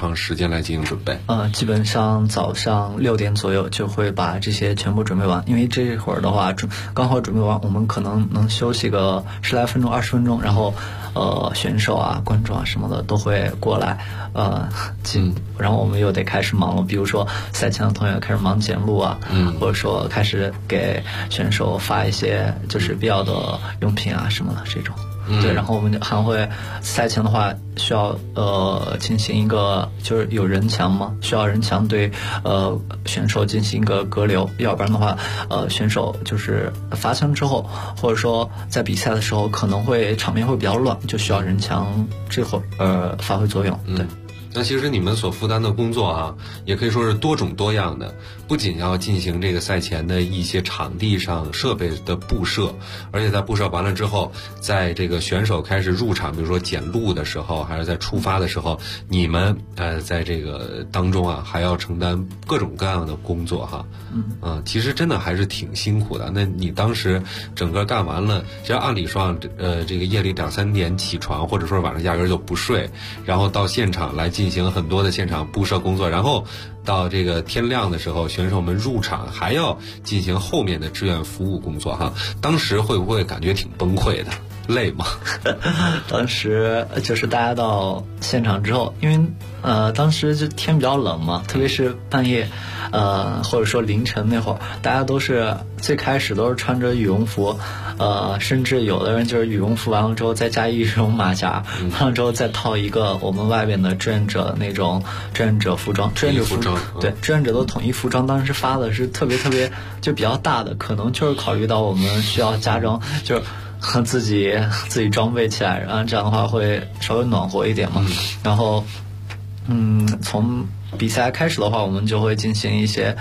来进行准备？ 基本上早上6点左右就会把这些全部准备完，因为这会儿的话刚好准备完，我们可能能休息个10来分钟、20分钟，然后选手啊、观众啊什么的都会过来，然后我们又得开始忙了，比如说赛前的同学开始忙检录啊，或者说开始给选手发一些就是必要的用品啊什么的这种。对，然后我们还会赛前的话需要进行一个就是有人墙嘛，需要人墙对选手进行一个隔留，要不然的话选手就是罚球之后或者说在比赛的时候可能会场面会比较乱，就需要人墙这会发挥作用。对。 那其实你们所负担的工作啊，也可以说是多种多样的，不仅要进行这个赛前的一些场地上设备的布设，而且在布设完了之后，在这个选手开始入场，比如说检录的时候，还是在出发的时候，你们在这个当中啊，还要承担各种各样的工作哈。其实真的还是挺辛苦的。那你当时整个干完了，其实按理说这个夜里2、3点起床，或者说晚上压根就不睡，然后到现场来进行很多的现场布设工作，然后到这个天亮的时候，选手们入场还要进行后面的志愿服务工作哈。当时会不会感觉挺崩溃的？累吗？ 当时就是大家到现场之后，因为当时就天比较冷嘛，特别是半夜或者说凌晨那会儿，大家都是最开始都是穿着羽绒服，甚至有的人就是羽绒服完了之后再加一羽绒马甲，完了之后再套一个我们外边的志愿者那种志愿者服装，志愿者服装，对，志愿者的统一服装当时发的是特别就比较大的，可能就是考虑到我们需要加装，就是自己装备起来，然后这样的话会稍微暖和一点嘛。然后从比赛开始的话，我们就会进行一些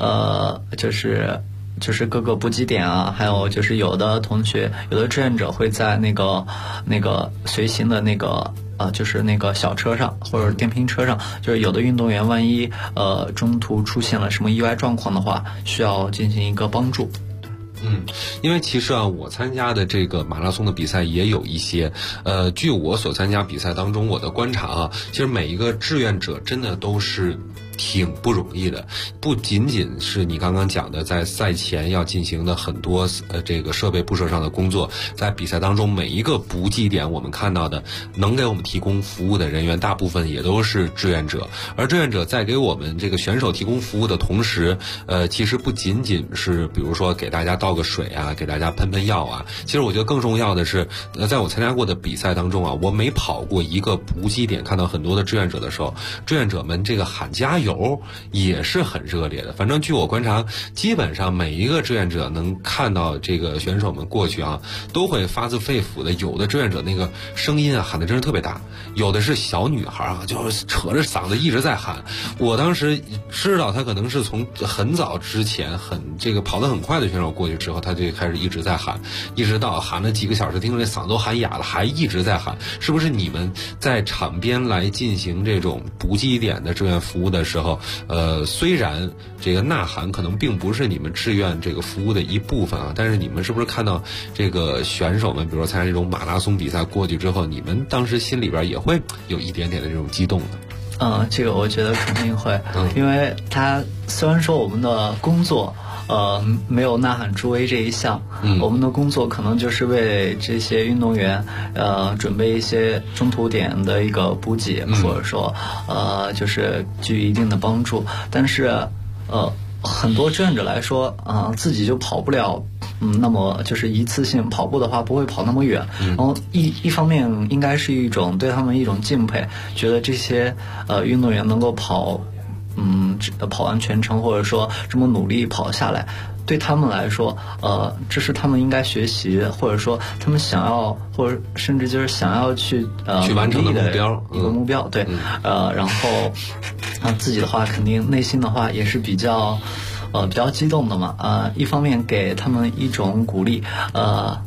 就是各个补给点啊，还有就是有的同学有的志愿者会在那个随行的那个就是那个小车上或者电瓶车上，就是有的运动员万一中途出现了什么意外状况的话，需要进行一个帮助。 因为其实啊，我参加的这个马拉松的比赛也有一些，据我所参加比赛当中我的观察啊，其实每一个志愿者真的都是挺不容易的，不仅仅是你刚刚讲的在赛前要进行的很多这个设备布设上的工作，在比赛当中每一个补给点我们看到的能给我们提供服务的人员大部分也都是志愿者，而志愿者在给我们这个选手提供服务的同时，其实不仅仅是比如说给大家倒个水啊，给大家喷药啊，其实我觉得更重要的是在我参加过的比赛当中啊，我每跑过一个补给点，看到很多的志愿者的时候，志愿者们这个喊加油也是很热烈的。反正据我观察，基本上每一个志愿者能看到这个选手们过去啊，都会发自肺腑的，有的志愿者那个声音啊喊的真是特别大，有的是小女孩啊，就是扯着嗓子一直在喊。我当时知道他可能是从很早之前这个跑得很快的选手过去之后，他就开始一直在喊，一直到喊了几个小时，听着这嗓子都喊哑了，还一直在喊。是不是你们在场边来进行这种补给点的志愿服务的时候，虽然这个呐喊可能并不是你们志愿这个服务的一部分啊，但是你们是不是看到这个选手们，比如说参加这种马拉松比赛过去之后，你们当时心里边也会有一点点的这种激动的？ 这个我觉得肯定会，因为他虽然说我们的工作没有呐喊助威这一项，我们的工作可能就是为这些运动员准备一些中途点的一个补给，或者说就是给予一定的帮助，但是很多志愿者来说自己就跑不了那么就是一次性跑步的话不会跑那么远，然后一方面应该是一种对他们一种敬佩，觉得这些运动员能够跑完全程，或者说这么努力跑下来，对他们来说这是他们应该学习，或者说他们想要，或者甚至就是想要去完成的目标， 一个目标，对，然后自己的话肯定内心的话也是比较激动的嘛，一方面给他们一种鼓励，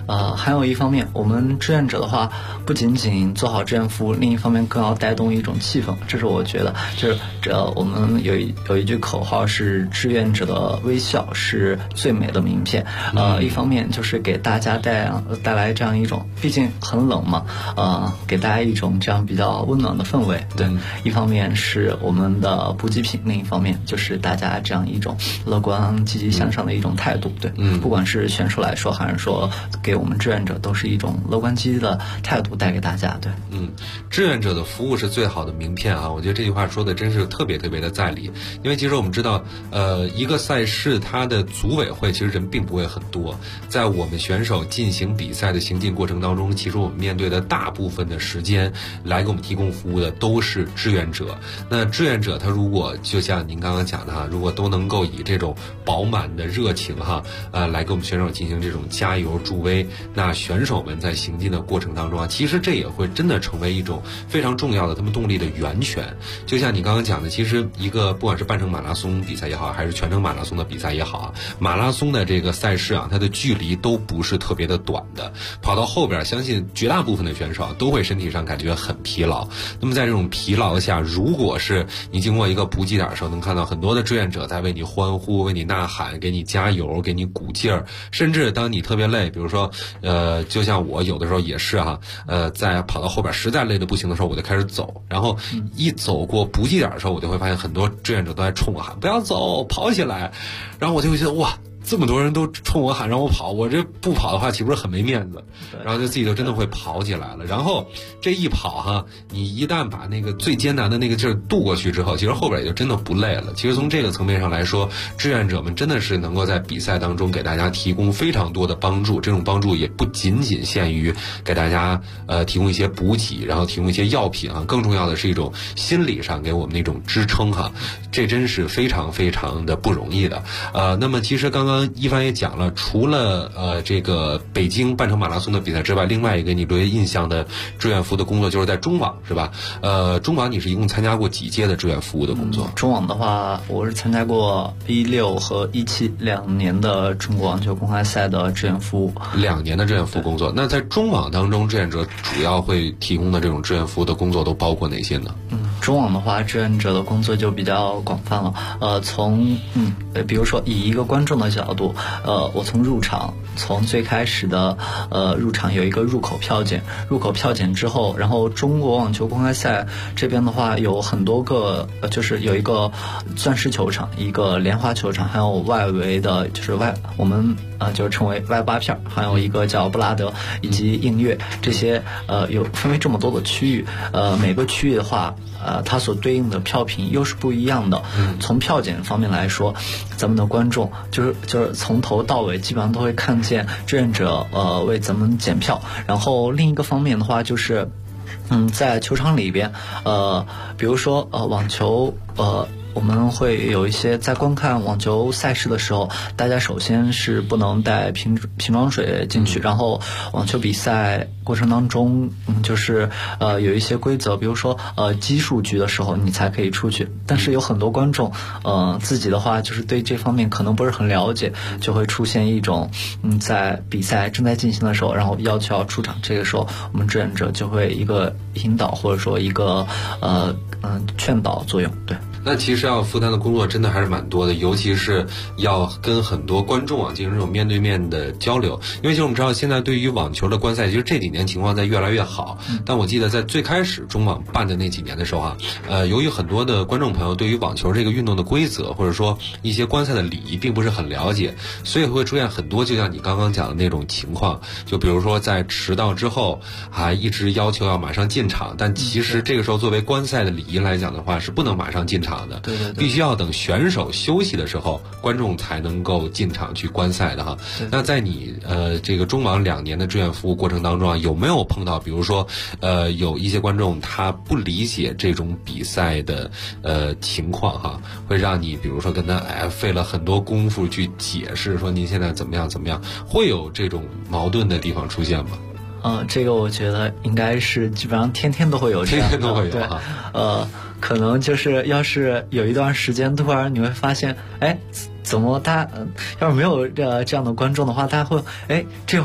还有一方面，我们志愿者的话，不仅仅做好志愿服务，另一方面更要带动一种气氛。这是我觉得，就是我们有一句口号是志愿者的微笑是最美的名片。一方面就是给大家带来这样一种，毕竟很冷嘛，给大家一种这样比较温暖的氛围。对，一方面是我们的补给品，另一方面就是大家这样一种乐观、积极向上的一种态度。对，不管是选手来说，还是说给我们志愿者，都是一种乐观积极的态度带给大家。对， 志愿者的服务是最好的名片啊！我觉得这句话说的真是特别特别的在理，因为其实我们知道，一个赛事它的组委会其实人并不会很多，在我们选手进行比赛的行进过程当中，其实我们面对的大部分的时间来给我们提供服务的都是志愿者。那志愿者他如果就像您刚刚讲的哈，如果都能够以这种饱满的热情哈，来给我们选手进行这种加油助威，那选手们在行进的过程当中啊，其实这也会真的成为一种非常重要的他们动力的源泉。就像你刚刚讲的，其实一个不管是半程马拉松比赛也好，还是全程马拉松的比赛也好啊，马拉松的这个赛事啊，它的距离都不是特别的短的，跑到后边相信绝大部分的选手都会身体上感觉很疲劳。那么在这种疲劳下，如果是你经过一个补给点的时候，能看到很多的志愿者在为你欢呼，为你呐喊，给你加油，给你鼓劲儿。甚至当你特别累，比如说就像我有的时候也是哈，在跑到后边实在累得不行的时候，我就开始走，然后一走过补给点的时候，我就会发现很多志愿者都在冲我喊不要走，跑起来。然后我就会觉得哇，这么多人都冲我喊让我跑，我这不跑的话岂不是很没面子？然后就自己就真的会跑起来了。然后这一跑哈，你一旦把那个最艰难的那个劲儿渡过去之后，其实后边也就真的不累了。其实从这个层面上来说，志愿者们真的是能够在比赛当中给大家提供非常多的帮助。这种帮助也不仅仅限于给大家提供一些补给，然后提供一些药品啊，更重要的是一种心理上给我们那种支撑哈。这真是非常非常的不容易的。那么其实刚刚一帆也讲了，除了这个北京半程马拉松的比赛之外，另外一个你对印象的志愿服的工作就是在中网，是吧？中网你是一共参加过几届的志愿服务的工作？ 中网的话，我是参加过16和17-2年的中国网球公开赛的志愿服务 ，2年的志愿服务工作。那在中网当中，志愿者主要会提供的这种志愿服务的工作都包括哪些呢？ 中网的话，志愿者的工作就比较广泛了。从比如说以一个观众的角度，我从入场，从最开始的入场有一个入口票检，入口票检之后，然后中国网球公开赛这边的话有很多个，就是有一个钻石球场，一个莲花球场，还有外围的就是我们就称为外八片，还有一个叫布拉德以及映月，这些有分为这么多的区域，每个区域的话它所对应的票品又是不一样的。从票检方面来说，咱们的观众就是从头到尾基本上都会看见志愿者为咱们检票。然后另一个方面的话就是在球场里边比如说网球我们会有一些在观看网球赛事的时候，大家首先是不能带瓶装水进去，然后网球比赛过程当中就是有一些规则，比如说奇数局的时候你才可以出去。但是有很多观众自己的话就是对这方面可能不是很了解，就会出现一种在比赛正在进行的时候，然后要求要出场，这个时候我们志愿者就会一个引导或者说一个劝导作用。对， 那其实要负担的工作真的还是蛮多的，尤其是要跟很多观众进行这种面对面的交流。因为其实我们知道现在对于网球的观赛，其实这几年情况在越来越好。但我记得在最开始中网办的那几年的时候由于很多的观众朋友对于网球这个运动的规则或者说一些观赛的礼仪并不是很了解，所以会出现很多就像你刚刚讲的那种情况，就比如说在迟到之后还一直要求要马上进场，但其实这个时候作为观赛的礼仪来讲的话是不能马上进场的， 对， 必须要等选手休息的时候，观众才能够进场去观赛的哈。那在你这个中网2年的志愿服务过程当中有没有碰到比如说有一些观众他不理解这种比赛的情况哈，会让你比如说跟他费了很多功夫去解释说您现在怎么样，会有这种矛盾的地方出现吗？ 这个我觉得应该是基本上天天都会有这样的， 天天都会有对，可能就是要是有一段时间突然你会发现，怎么他要是没有这样的观众的话，他会这会儿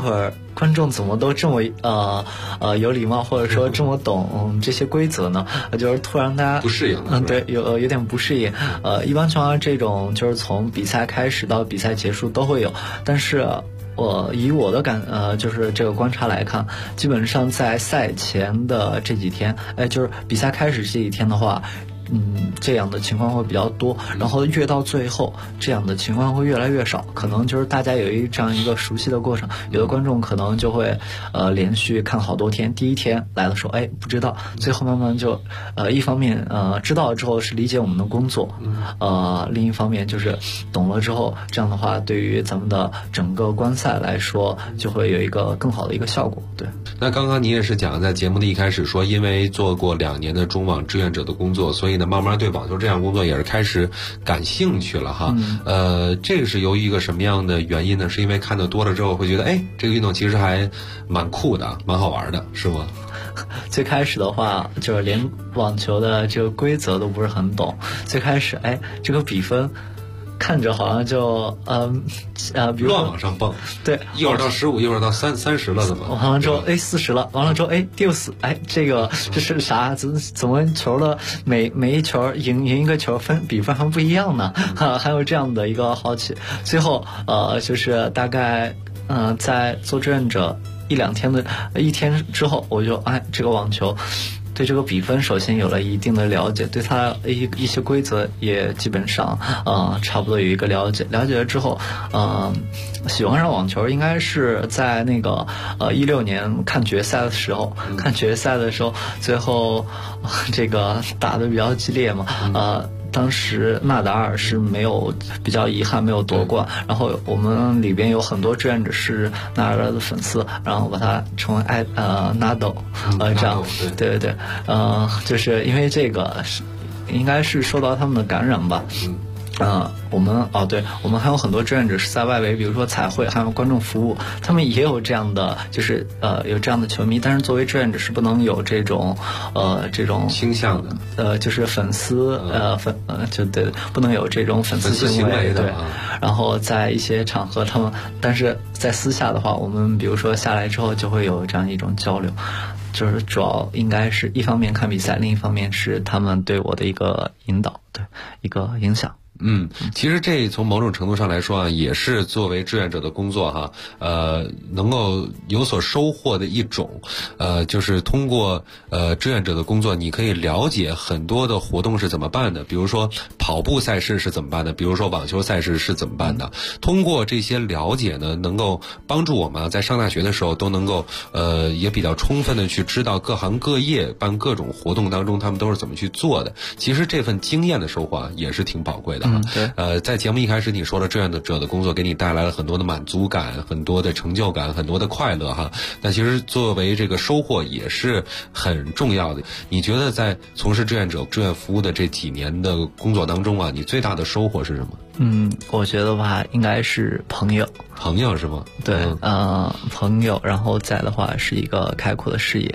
观众怎么都这么有礼貌，或者说这么懂这些规则呢？就是突然大家不适应， 对，有点不适应。一般情况下这种就是从比赛开始到比赛结束都会有，但是以我的就是这个观察来看，基本上在赛前的这几天，就是比赛开始这几天的话，这样的情况会比较多，然后越到最后，这样的情况会越来越少。可能就是大家有这样一个熟悉的过程，有的观众可能就会连续看好多天，第一天来的时候不知道，最后慢慢就一方面知道了之后是理解我们的工作，另一方面就是懂了之后，这样的话对于咱们的整个观赛来说就会有一个更好的一个效果。对， 那刚刚你也是讲在节目的一开始说，因为做过2年的中网志愿者的工作，所以呢慢慢对网球这项工作也是开始感兴趣了哈。这个是由于一个什么样的原因呢？是因为看得多了之后会觉得这个运动其实还蛮酷的，蛮好玩的，是吗？ 最开始的话就是连网球的这个规则都不是很懂，最开始这个比分看着好像就比如乱往上蹦， 对， 一会儿到15，一会儿到30了，怎么？ 完了之后40了，完了之后第4，这是啥？怎么球的每一球赢一个球比分还不一样呢？还有这样的一个好奇。最后就是大概在做志愿者一天之后，我就这个网球对这个比分首先有了一定的了解，对它一些规则也基本上差不多有一个了解。了解了之后，喜欢上网球应该是在那个16年看决赛的时候，最后这个打得比较激烈嘛，当时纳达尔是比较遗憾没有夺冠，然后我们里边有很多志愿者是纳达尔的粉丝，然后把他称为Nadal，这样，对，就是因为这个应该是受到他们的感染吧。我们还有很多志愿者是在外围，比如说彩绘还有观众服务，他们也有这样的，就是有这样的球迷，但是作为志愿者是不能有这种倾向的，就是粉丝就对，不能有这种粉丝行为对。然后在一些场合但是在私下的话，我们比如说下来之后就会有这样一种交流，就是主要应该是一方面看比赛，另一方面是他们对我的一个引导，对，一个影响。 其实这从某种程度上来说也是作为志愿者的工作哈，能够有所收获的一种，就是通过志愿者的工作，你可以了解很多的活动是怎么办的，比如说跑步赛事是怎么办的，比如说网球赛事是怎么办的。通过这些了解呢，能够帮助我们在上大学的时候都能够也比较充分的去知道各行各业办各种活动当中他们都是怎么去做的。其实这份经验的收获也是挺宝贵的。在节目一开始你说了志愿者的工作给你带来了很多的满足感，很多的成就感，很多的快乐哈。那其实作为这个收获也是很重要的。你觉得在从事志愿服务的这几年的工作当中你最大的收获是什么？ 我觉得吧，应该是朋友是吗？对，朋友，然后再的话是一个开阔的视野。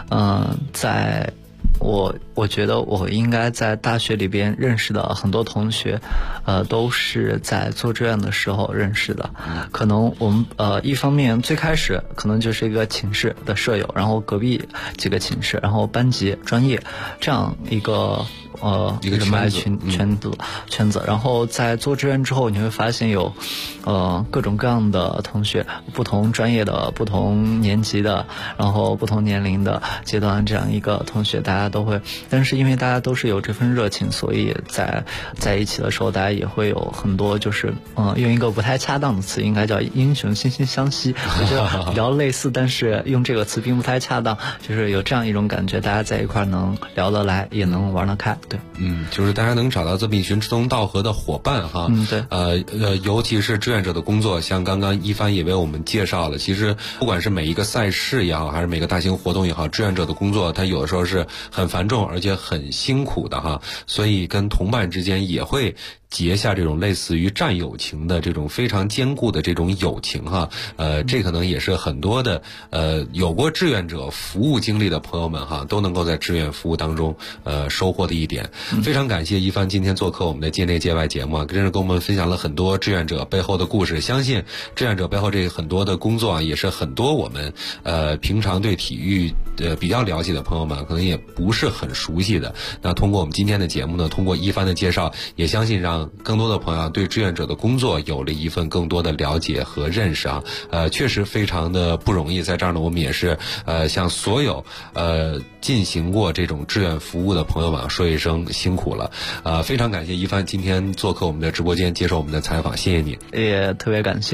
我觉得我应该在大学里边认识的很多同学，都是在做志愿的时候认识的。可能我们一方面最开始可能就是一个寝室的舍友，然后隔壁几个寝室，然后班级、专业这样一个人脉圈子，然后在做志愿之后，你会发现有各种各样的同学，不同专业的、不同年级的，然后不同年龄的阶段这样一个同学，大家都会，但是因为大家都是有这份热情，所以在一起的时候，大家也会有很多就是用一个不太恰当的词，应该叫英雄惺惺相惜，我觉得比较类似，但是用这个词并不太恰当，就是有这样一种感觉，大家在一块能聊得来，也能玩得开。对， 就是大家能找到这么一群志同道合的伙伴哈。 对， 尤其是志愿者的工作，像刚刚一帆也为我们介绍了，其实不管是每一个赛事也好，还是每个大型活动也好，志愿者的工作它有的时候是很繁重而且很辛苦的哈，所以跟同伴之间也会结下这种类似于战友情的这种非常坚固的这种友情哈，这可能也是很多的有过志愿者服务经历的朋友们哈，都能够在志愿服务当中收获的一点。非常感谢一帆今天做客我们的界内界外节目啊，真是跟我们分享了很多志愿者背后的故事。相信志愿者背后这很多的工作啊，也是很多我们平常对体育比较了解的朋友们可能也不是很熟悉的。那通过我们今天的节目呢，通过一帆的介绍，也相信让更多的朋友对志愿者的工作有了一份更多的了解和认识啊。确实非常的不容易。在这儿呢，我们也是向所有进行过这种志愿服务的朋友们说一声辛苦了。非常感谢一帆今天做客我们的直播间接受我们的采访，谢谢你。 也特别感谢